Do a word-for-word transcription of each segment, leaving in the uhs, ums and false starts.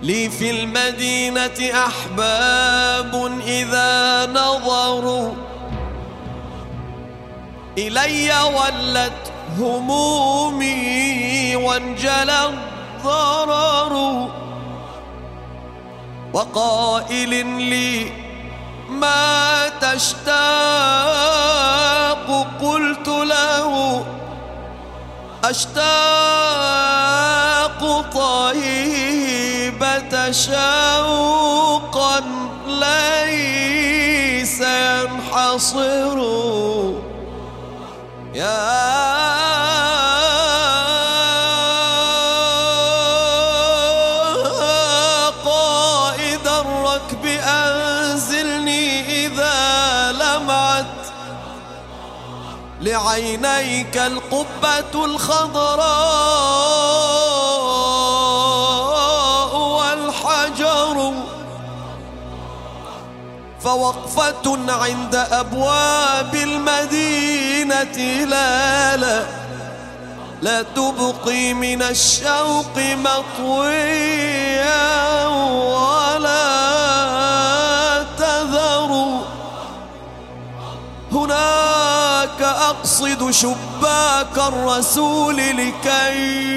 لي في المدينة أحباب إذا نظروا إلي ولت همومي وانجلى الضرر، وقائل لي ما تشتاق قلت له أشتاق طيبة شوقا ليس ينحصر. يا قائد الركب أنزلني إذا لمعت لعينيك القبة الخضراء والحجر، فوقفة عند أبواب المدينة لا لا لا تبقي من الشوق مطويا ولا تذر. هناك أقصد شباك الرسول لكي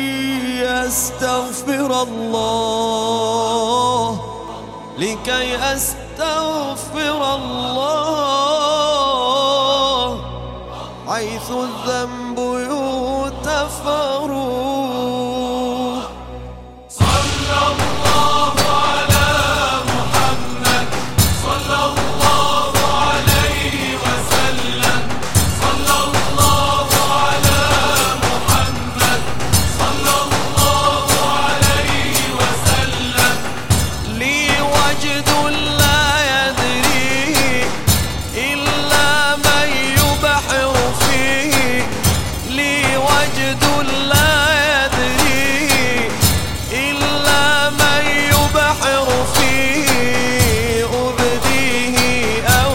أستغفر الله، لكي أستغفر الله حيث الذنب يغتفر. صلى الله على محمد صلى الله عليه وسلم، صلى الله على محمد صلى الله عليه وسلم. لي وجد لا يدري إلا من يبحر فيه، لي وجد لا يدري إلا من يبحر فيه، أبديه أو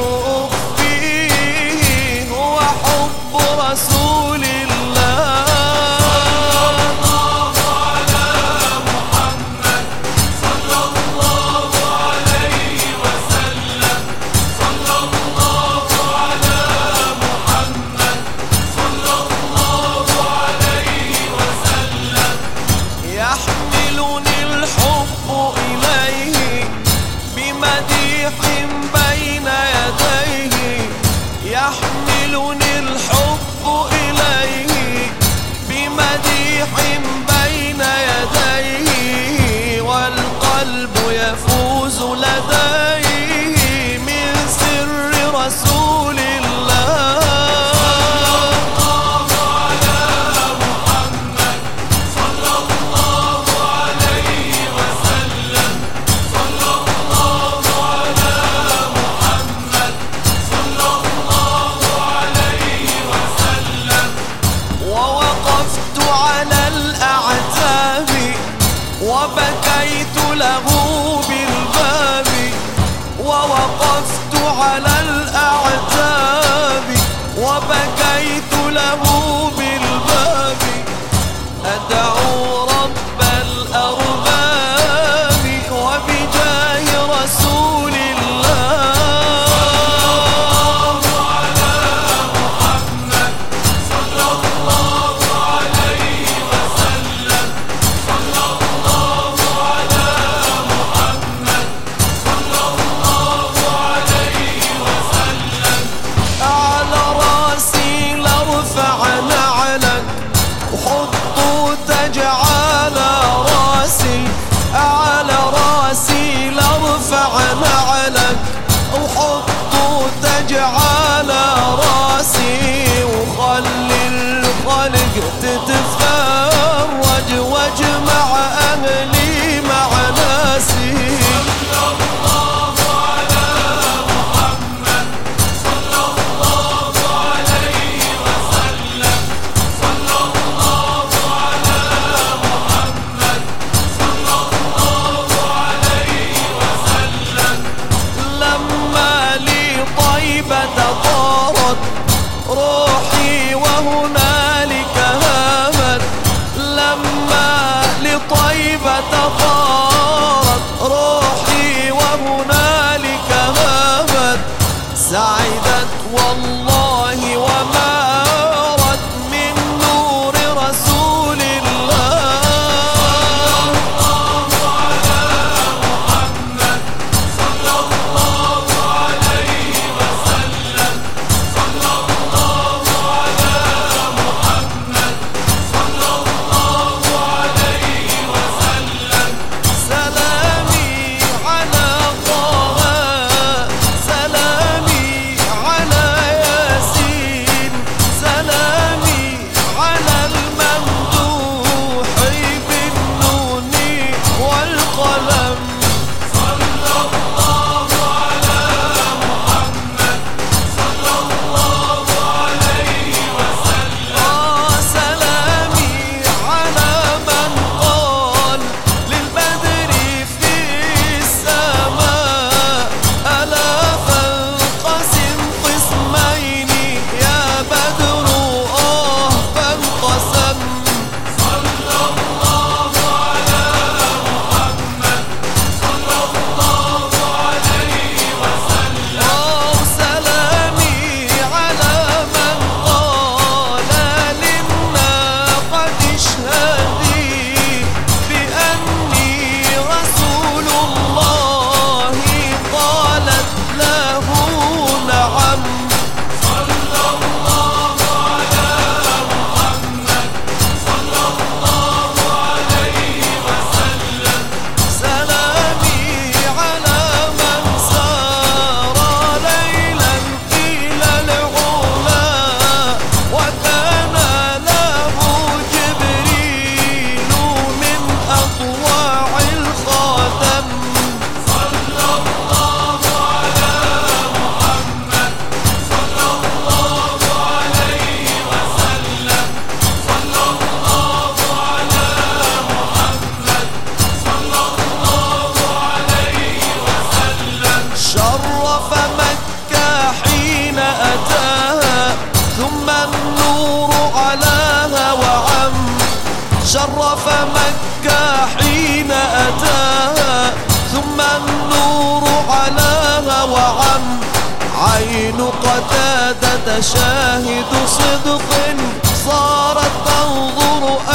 أخفيه هو حب رسول الله. صلى الله على محمد صلى الله عليه وسلم، صلى الله عليه وسلم. يحملني الحب إليه بمديح بين يديه، يحملني الحب إليه بمديح بين يديه، والقلب يفوز لديه من سر رسول الله. صلى الله عليه وسلم، صلى الله على محمد صلى الله عليه وسلم. ووقفت على الأعتاب وبكيت له بالباب، ووقفت على الأعتاب وبكيت له بالباب، أدعو رب الأرباب وبجاه رسول الله. صلى الله عليه وسلم، صلى الله على محمد صلى الله عليه وسلم. على راسي لارفع نعلك وحطوا تاج على راسي، على راسي لارفع نعلك وحطوا تاج على راسي، وخلي الخلق تتفرج واجمع أهلي مع ناسي. صلى الله على محمد صلى الله عليه وسلم، صلى الله على محمد صلى الله عليه وسلم. لما لي طيبة طارت روحي وهنالك هامت، شرف مكة حين أتاها، ثم النور علاها وعم. عين قتادة شاهد صدق صارت تنظر